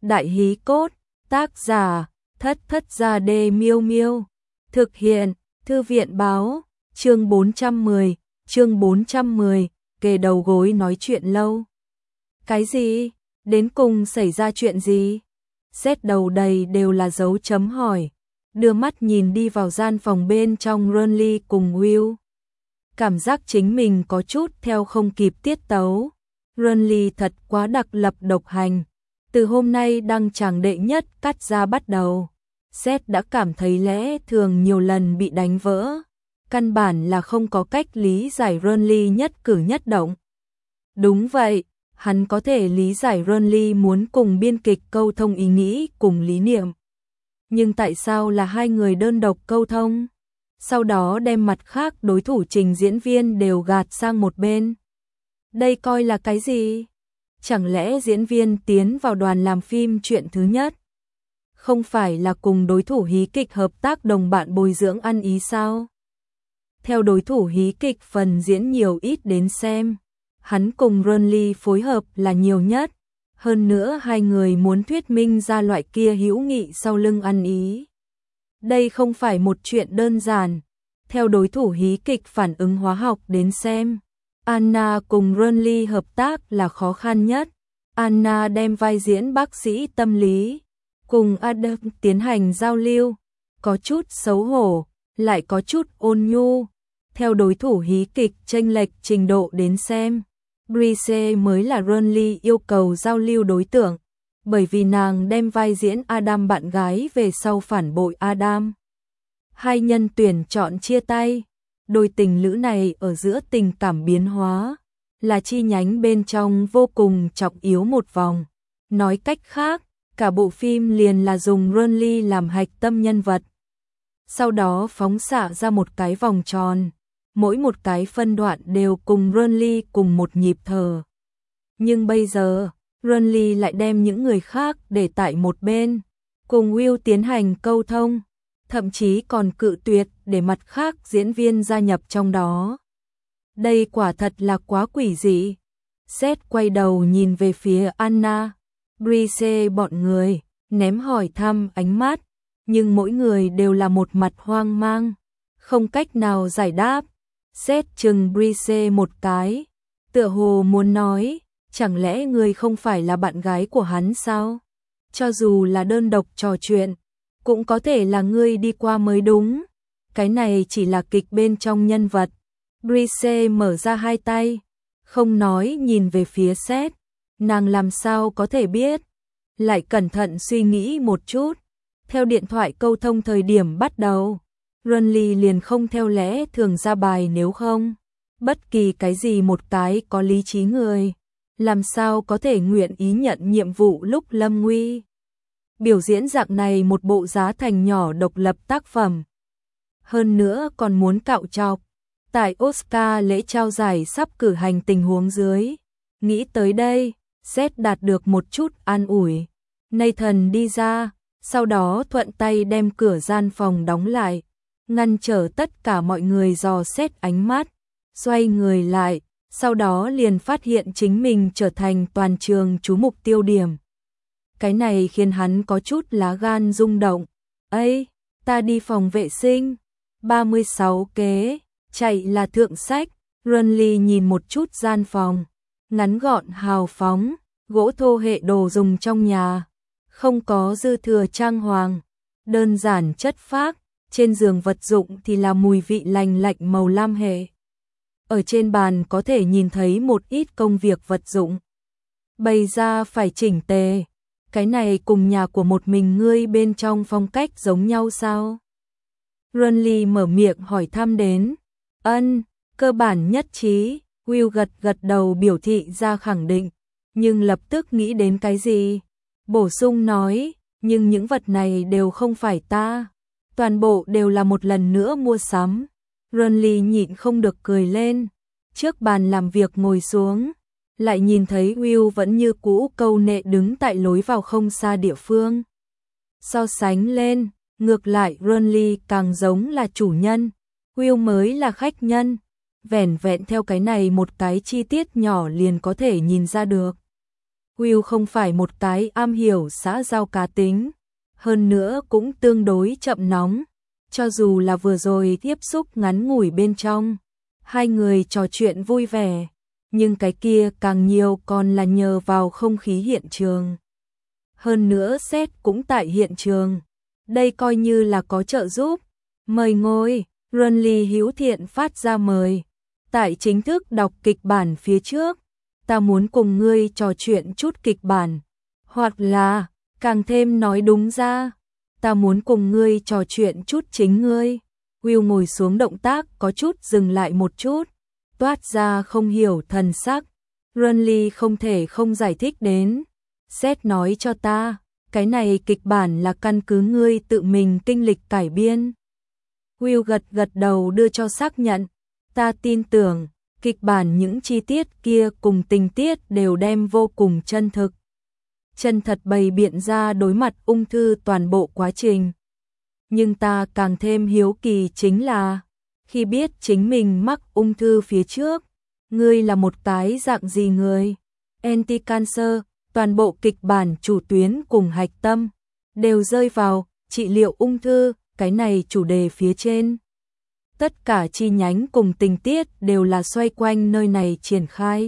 Đại hí cốt, tác giả, Thất Thất Gia Đê Miêu Miêu. Thực hiện, Thư viện báo, chương 410, kề đầu gối nói chuyện lâu. Cái gì? Đến cùng xảy ra chuyện gì? Xét đầu đầy đều là dấu chấm hỏi. Đưa mắt nhìn đi vào gian phòng bên trong Renly cùng Will. Cảm giác chính mình có chút theo không kịp tiết tấu. Renly thật quá đặc lập độc hành. Từ hôm nay đăng tràng đệ nhất cắt ra bắt đầu. Seth đã cảm thấy lẽ thường nhiều lần bị đánh vỡ. Căn bản là không có cách lý giải Renly nhất cử nhất động. Đúng vậy, hắn có thể lý giải Renly muốn cùng biên kịch câu thông ý nghĩ cùng lý niệm. Nhưng tại sao là hai người đơn độc câu thông? Sau đó đem mặt khác đối thủ trình diễn viên đều gạt sang một bên. Đây coi là cái gì? Chẳng lẽ diễn viên tiến vào đoàn làm phim chuyện thứ nhất? Không phải là cùng đối thủ hí kịch hợp tác đồng bạn bồi dưỡng ăn ý sao? Theo đối thủ hí kịch phần diễn nhiều ít đến xem, hắn cùng Renly phối hợp là nhiều nhất. Hơn nữa hai người muốn thuyết minh ra loại kia hữu nghị sau lưng ăn ý. Đây không phải một chuyện đơn giản. Theo đối thủ hí kịch phản ứng hóa học đến xem, Anna cùng Renly hợp tác là khó khăn nhất. Anna đem vai diễn bác sĩ tâm lý, cùng Adam tiến hành giao lưu, có chút xấu hổ, lại có chút ôn nhu. Theo đối thủ hí kịch chênh lệch trình độ đến xem, Brice mới là Renly yêu cầu giao lưu đối tượng, bởi vì nàng đem vai diễn Adam bạn gái về sau phản bội Adam. Hai nhân tuyển chọn chia tay, đôi tình lữ này ở giữa tình cảm biến hóa, là chi nhánh bên trong vô cùng trọng yếu một vòng. Nói cách khác, cả bộ phim liền là dùng Renly làm hạch tâm nhân vật. Sau đó phóng xạ ra một cái vòng tròn, mỗi một cái phân đoạn đều cùng Renly cùng một nhịp thở. Nhưng bây giờ, Renly lại đem những người khác để tại một bên, cùng Will tiến hành câu thông, thậm chí còn cự tuyệt để mặt khác diễn viên gia nhập trong đó. Đây quả thật là quá quỷ dị. Seth quay đầu nhìn về phía Anna, Brice bọn người, ném hỏi thăm ánh mắt, nhưng mỗi người đều là một mặt hoang mang, không cách nào giải đáp. Seth chừng Brice một cái, tựa hồ muốn nói, chẳng lẽ người không phải là bạn gái của hắn sao? Cho dù là đơn độc trò chuyện, cũng có thể là ngươi đi qua mới đúng. Cái này chỉ là kịch bên trong nhân vật. Brice mở ra hai tay, không nói nhìn về phía Seth. Nàng làm sao có thể biết? Lại cẩn thận suy nghĩ một chút. Theo điện thoại câu thông thời điểm bắt đầu, Renly liền không theo lẽ thường ra bài, nếu không, bất kỳ cái gì một cái có lý trí người, làm sao có thể nguyện ý nhận nhiệm vụ lúc lâm nguy. Biểu diễn dạng này một bộ giá thành nhỏ độc lập tác phẩm. Hơn nữa còn muốn cạo chọc. Tại Oscar lễ trao giải sắp cử hành tình huống dưới. Nghĩ tới đây, Seth đạt được một chút an ủi. Nathan đi ra, sau đó thuận tay đem cửa gian phòng đóng lại, ngăn trở tất cả mọi người dò xét ánh mắt. Xoay người lại, sau đó liền phát hiện chính mình trở thành toàn trường chú mục tiêu điểm. Cái này khiến hắn có chút lá gan rung động. Ây, ta đi phòng vệ sinh. 36 kế, chạy là thượng sách. Renly nhìn một chút gian phòng, ngắn gọn hào phóng, gỗ thô hệ đồ dùng trong nhà, không có dư thừa trang hoàng, đơn giản chất phác. Trên giường vật dụng thì là mùi vị lành lạnh màu lam hệ. Ở trên bàn có thể nhìn thấy một ít công việc vật dụng, bày ra phải chỉnh tề. Cái này cùng nhà của một mình ngươi bên trong phong cách giống nhau sao? Renly mở miệng hỏi thăm đến. Ân, cơ bản nhất trí. Will gật gật đầu biểu thị ra khẳng định, nhưng lập tức nghĩ đến cái gì, bổ sung nói, nhưng những vật này đều không phải ta, toàn bộ đều là một lần nữa mua sắm. Renly nhịn không được cười lên, trước bàn làm việc ngồi xuống, lại nhìn thấy Will vẫn như cũ câu nệ đứng tại lối vào không xa địa phương. So sánh lên, ngược lại Renly càng giống là chủ nhân, Will mới là khách nhân. Vẻn vẹn theo cái này một cái chi tiết nhỏ liền có thể nhìn ra được. Will không phải một cái am hiểu xã giao cá tính, hơn nữa cũng tương đối chậm nóng, cho dù là vừa rồi tiếp xúc ngắn ngủi bên trong, hai người trò chuyện vui vẻ, nhưng cái kia càng nhiều còn là nhờ vào không khí hiện trường. Hơn nữa Seth cũng tại hiện trường, đây coi như là có trợ giúp. Mời ngồi, Renly hữu thiện phát ra mời. Tại chính thức đọc kịch bản phía trước, ta muốn cùng ngươi trò chuyện chút kịch bản, hoặc là, càng thêm nói đúng ra, ta muốn cùng ngươi trò chuyện chút chính ngươi. Will ngồi xuống động tác có chút dừng lại một chút, toát ra không hiểu thần sắc. Renly không thể không giải thích đến. Seth nói cho ta, cái này kịch bản là căn cứ ngươi tự mình kinh lịch cải biên. Will gật gật đầu đưa cho xác nhận. Ta tin tưởng, kịch bản những chi tiết kia cùng tình tiết đều đem vô cùng chân thực. Chân thật bày biện ra đối mặt ung thư toàn bộ quá trình. Nhưng ta càng thêm hiếu kỳ chính là, khi biết chính mình mắc ung thư phía trước, ngươi là một cái dạng gì người? Anti-cancer, toàn bộ kịch bản chủ tuyến cùng hạch tâm, đều rơi vào trị liệu ung thư, cái này chủ đề phía trên. Tất cả chi nhánh cùng tình tiết đều là xoay quanh nơi này triển khai.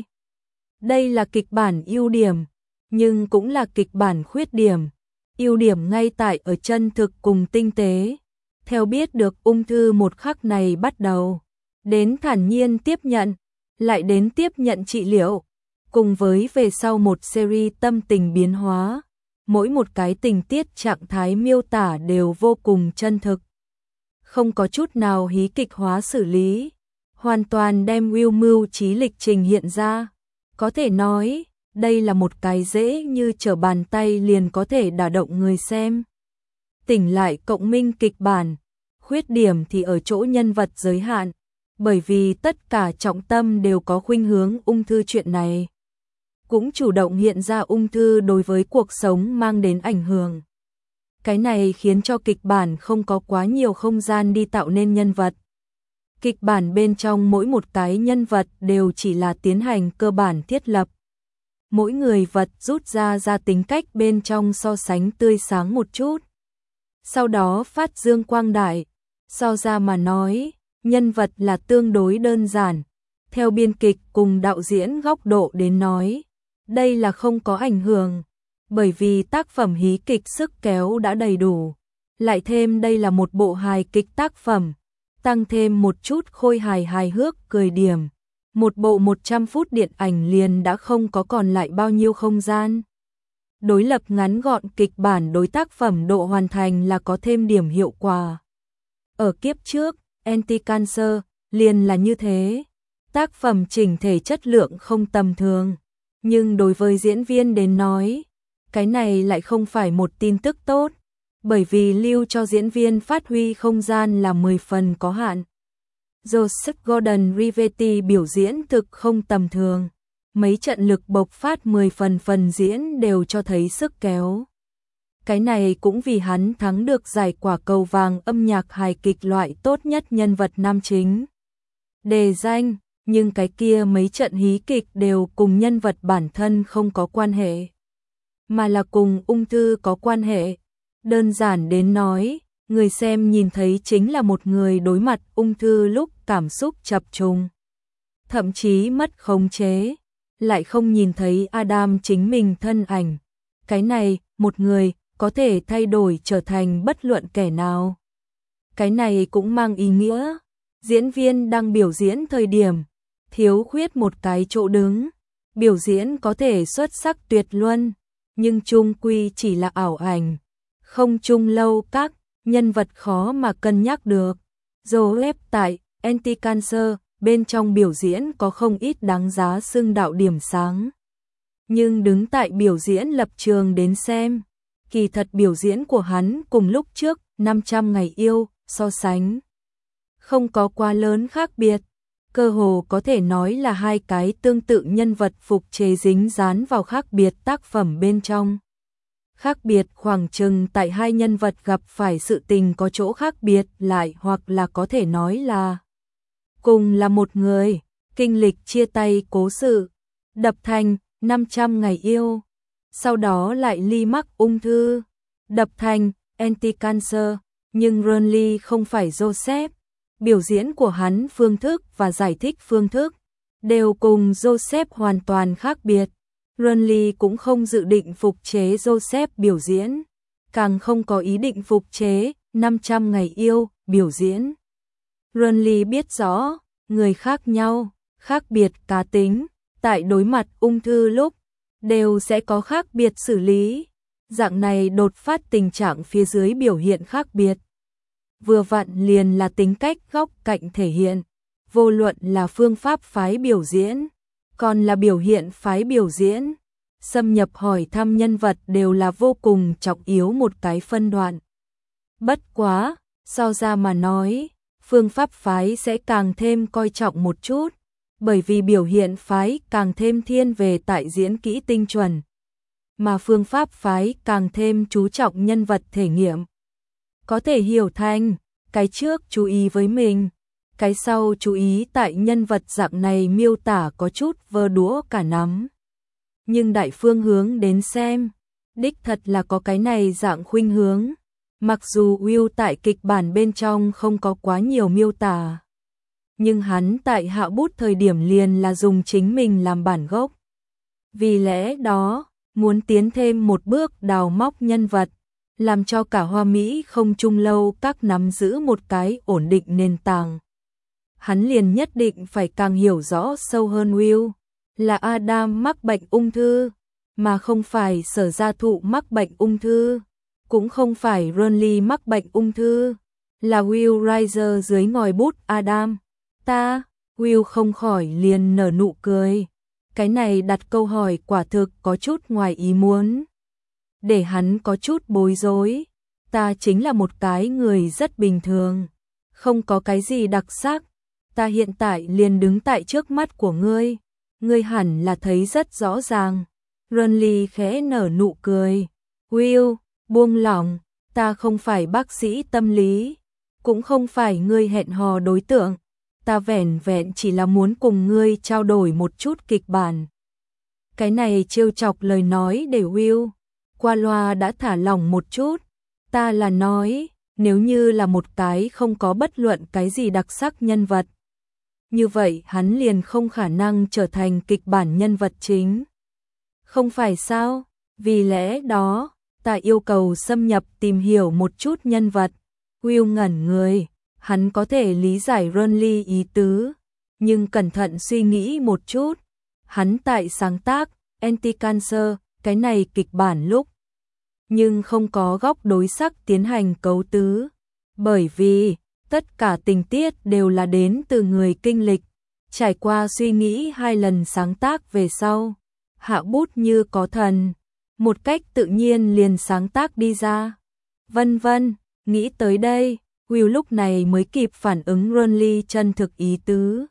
Đây là kịch bản ưu điểm, nhưng cũng là kịch bản khuyết điểm. Ưu điểm ngay tại ở chân thực cùng tinh tế. Theo biết được ung thư một khắc này bắt đầu, đến thản nhiên tiếp nhận, lại đến tiếp nhận trị liệu, cùng với về sau một series tâm tình biến hóa, mỗi một cái tình tiết trạng thái miêu tả đều vô cùng chân thực. Không có chút nào hí kịch hóa xử lý, hoàn toàn đem Will mưu trí lịch trình hiện ra. Có thể nói, đây là một cái dễ như trở bàn tay liền có thể đả động người xem. Tỉnh lại cộng minh kịch bản, khuyết điểm thì ở chỗ nhân vật giới hạn, bởi vì tất cả trọng tâm đều có khuynh hướng ung thư chuyện này. Cũng chủ động hiện ra ung thư đối với cuộc sống mang đến ảnh hưởng. Cái này khiến cho kịch bản không có quá nhiều không gian đi tạo nên nhân vật. Kịch bản bên trong mỗi một cái nhân vật đều chỉ là tiến hành cơ bản thiết lập. Mỗi người vật rút ra tính cách bên trong so sánh tươi sáng một chút. Sau đó phát dương quang đại, so ra mà nói, nhân vật là tương đối đơn giản. Theo biên kịch cùng đạo diễn góc độ đến nói, đây là không có ảnh hưởng, bởi vì tác phẩm hí kịch sức kéo đã đầy đủ. Lại thêm đây là một bộ hài kịch tác phẩm, tăng thêm một chút khôi hài hài hước cười điểm. Một bộ 100 phút điện ảnh liền đã không có còn lại bao nhiêu không gian. Đối lập ngắn gọn kịch bản đối tác phẩm độ hoàn thành là có thêm điểm hiệu quả. Ở kiếp trước, Anti-cancer liền là như thế. Tác phẩm chỉnh thể chất lượng không tầm thường. Nhưng đối với diễn viên đến nói, cái này lại không phải một tin tức tốt. Bởi vì lưu cho diễn viên phát huy không gian là 10 phần có hạn. Joseph Gordon-Levitt biểu diễn thực không tầm thường. Mấy trận lực bộc phát 10 phần diễn đều cho thấy sức kéo. Cái này cũng vì hắn thắng được giải quả cầu vàng âm nhạc hài kịch loại tốt nhất nhân vật nam chính. Đề danh, nhưng cái kia mấy trận hí kịch đều cùng nhân vật bản thân không có quan hệ, mà là cùng ung thư có quan hệ. Đơn giản đến nói, người xem nhìn thấy chính là một người đối mặt ung thư lúc cảm xúc chập trùng, thậm chí mất khống chế, lại không nhìn thấy Adam chính mình thân ảnh. Cái này, một người, có thể thay đổi trở thành bất luận kẻ nào. Cái này cũng mang ý nghĩa, diễn viên đang biểu diễn thời điểm, thiếu khuyết một cái chỗ đứng, biểu diễn có thể xuất sắc tuyệt luân, nhưng chung quy chỉ là ảo ảnh, không chung lâu các nhân vật khó mà cân nhắc được. Joseph tại Anti-cancer bên trong biểu diễn có không ít đáng giá xưng đạo điểm sáng. Nhưng đứng tại biểu diễn lập trường đến xem, kỳ thật biểu diễn của hắn cùng lúc trước 500 ngày yêu so sánh không có quá lớn khác biệt, cơ hồ có thể nói là hai cái tương tự nhân vật phục chế dính dán vào khác biệt tác phẩm bên trong. Khác biệt khoảng chừng tại hai nhân vật gặp phải sự tình có chỗ khác biệt lại, hoặc là có thể nói là cùng là một người, kinh lịch chia tay cố sự, đập thành 500 ngày yêu. sau đó lại Lee mắc ung thư, đập thành anti-cancer, nhưng Ronnie không phải Joseph. Biểu diễn của hắn, phương thức và giải thích phương thức đều cùng Joseph hoàn toàn khác biệt. Ronnie cũng không dự định phục chế Joseph biểu diễn, càng không có ý định phục chế 500 ngày yêu biểu diễn. Ronnie biết rõ, người khác nhau, khác biệt cá tính, tại đối mặt ung thư lúc đều sẽ có khác biệt xử lý. Dạng này đột phát tình trạng phía dưới biểu hiện khác biệt, vừa vặn liền là tính cách góc cạnh thể hiện, vô luận là phương pháp phái biểu diễn, còn là biểu hiện phái biểu diễn, xâm nhập hỏi thăm nhân vật đều là vô cùng trọng yếu một cái phân đoạn. Bất quá, so ra mà nói, phương pháp phái sẽ càng thêm coi trọng một chút, bởi vì biểu hiện phái càng thêm thiên về tại diễn kỹ tinh chuẩn, mà phương pháp phái càng thêm chú trọng nhân vật thể nghiệm. Có thể hiểu thành, cái trước chú ý với mình, cái sau chú ý tại nhân vật dạng này miêu tả có chút vơ đũa cả nắm. Nhưng đại phương hướng đến xem, đích thật là có cái này dạng khuynh hướng. Mặc dù Will tại kịch bản bên trong không có quá nhiều miêu tả, nhưng hắn tại hạ bút thời điểm liền là dùng chính mình làm bản gốc. Vì lẽ đó, muốn tiến thêm một bước đào móc nhân vật, làm cho cả Hoa Mỹ không chung lâu các nắm giữ một cái ổn định nền tảng. Hắn liền nhất định phải càng hiểu rõ sâu hơn Will, là Adam mắc bệnh ung thư, mà không phải Sở Gia Thụ mắc bệnh ung thư, cũng không phải Ronnie mắc bệnh ung thư, là Will Reiser dưới ngòi bút Adam. Will không khỏi liền nở nụ cười. Cái này đặt câu hỏi quả thực có chút ngoài ý muốn, để hắn có chút bối rối. Ta chính là một cái người rất bình thường, không có cái gì đặc sắc. Ta hiện tại liền đứng tại trước mắt của ngươi, ngươi hẳn là thấy rất rõ ràng. Ronnie khẽ nở nụ cười. Will, buông lỏng, ta không phải bác sĩ tâm lý, cũng không phải ngươi hẹn hò đối tượng. Ta vẻn vẹn chỉ là muốn cùng ngươi trao đổi một chút kịch bản. Cái này trêu chọc lời nói để Will qua loa đã thả lỏng một chút. Ta là nói, nếu như là một cái không có bất luận cái gì đặc sắc nhân vật, như vậy hắn liền không khả năng trở thành kịch bản nhân vật chính. Không phải sao? Vì lẽ đó, ta yêu cầu xâm nhập tìm hiểu một chút nhân vật. Will ngẩn người, hắn có thể lý giải Ronnie ý tứ, nhưng cẩn thận suy nghĩ một chút, hắn tại sáng tác Anti-Cancer, cái này kịch bản lúc, nhưng không có góc đối sắc tiến hành cấu tứ, bởi vì tất cả tình tiết đều là đến từ người kinh lịch, trải qua suy nghĩ 2 lần sáng tác về sau, hạ bút như có thần, một cách tự nhiên liền sáng tác đi ra. Vân vân, nghĩ tới đây, Will lúc này mới kịp phản ứng Ronnie chân thực ý tứ.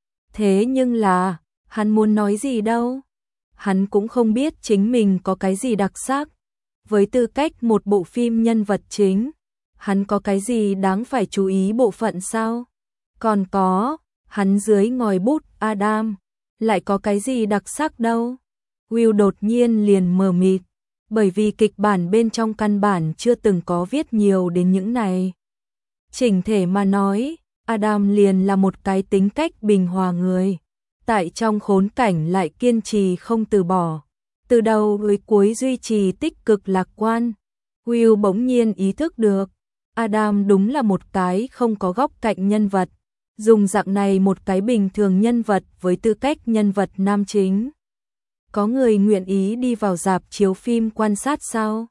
Thế nhưng là, hắn muốn nói gì đâu? Hắn cũng không biết chính mình có cái gì đặc sắc. Với tư cách một bộ phim nhân vật chính, hắn có cái gì đáng phải chú ý bộ phận sao? Còn có, hắn dưới ngòi bút Adam, lại có cái gì đặc sắc đâu? Will đột nhiên liền mờ mịt, bởi vì kịch bản bên trong căn bản chưa từng có viết nhiều đến những này. Chỉnh thể mà nói, Adam liền là một cái tính cách bình hòa người, tại trong khốn cảnh lại kiên trì không từ bỏ, từ đầu tới cuối duy trì tích cực lạc quan. Will bỗng nhiên ý thức được, Adam đúng là một cái không có góc cạnh nhân vật, dùng dạng này một cái bình thường nhân vật với tư cách nhân vật nam chính. Có người nguyện ý đi vào rạp chiếu phim quan sát sao?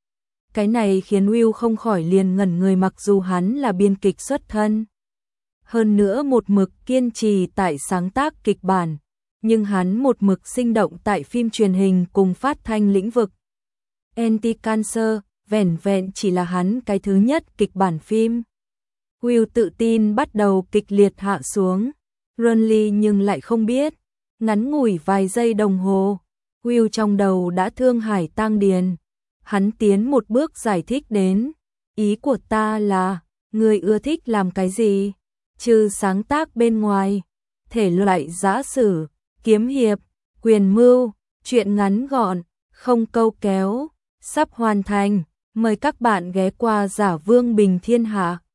Cái này khiến Will không khỏi liền ngẩn người, mặc dù hắn là biên kịch xuất thân, hơn nữa một mực kiên trì tại sáng tác kịch bản, nhưng hắn một mực sinh động tại phim truyền hình cùng phát thanh lĩnh vực. Anti-Cancer, vẻn vẹn chỉ là hắn cái thứ nhất kịch bản phim. Will tự tin bắt đầu kịch liệt hạ xuống, Ronnie nhưng lại không biết, ngắn ngủi vài giây đồng hồ, Will trong đầu đã thương hải tang điền. Hắn tiến một bước giải thích đến, ý của ta là, người ưa thích làm cái gì? Trừ sáng tác bên ngoài, thể loại giã sử, kiếm hiệp, quyền mưu, truyện ngắn gọn, không câu kéo, sắp hoàn thành, mời các bạn ghé qua Giả Vương Bình Thiên Hạ.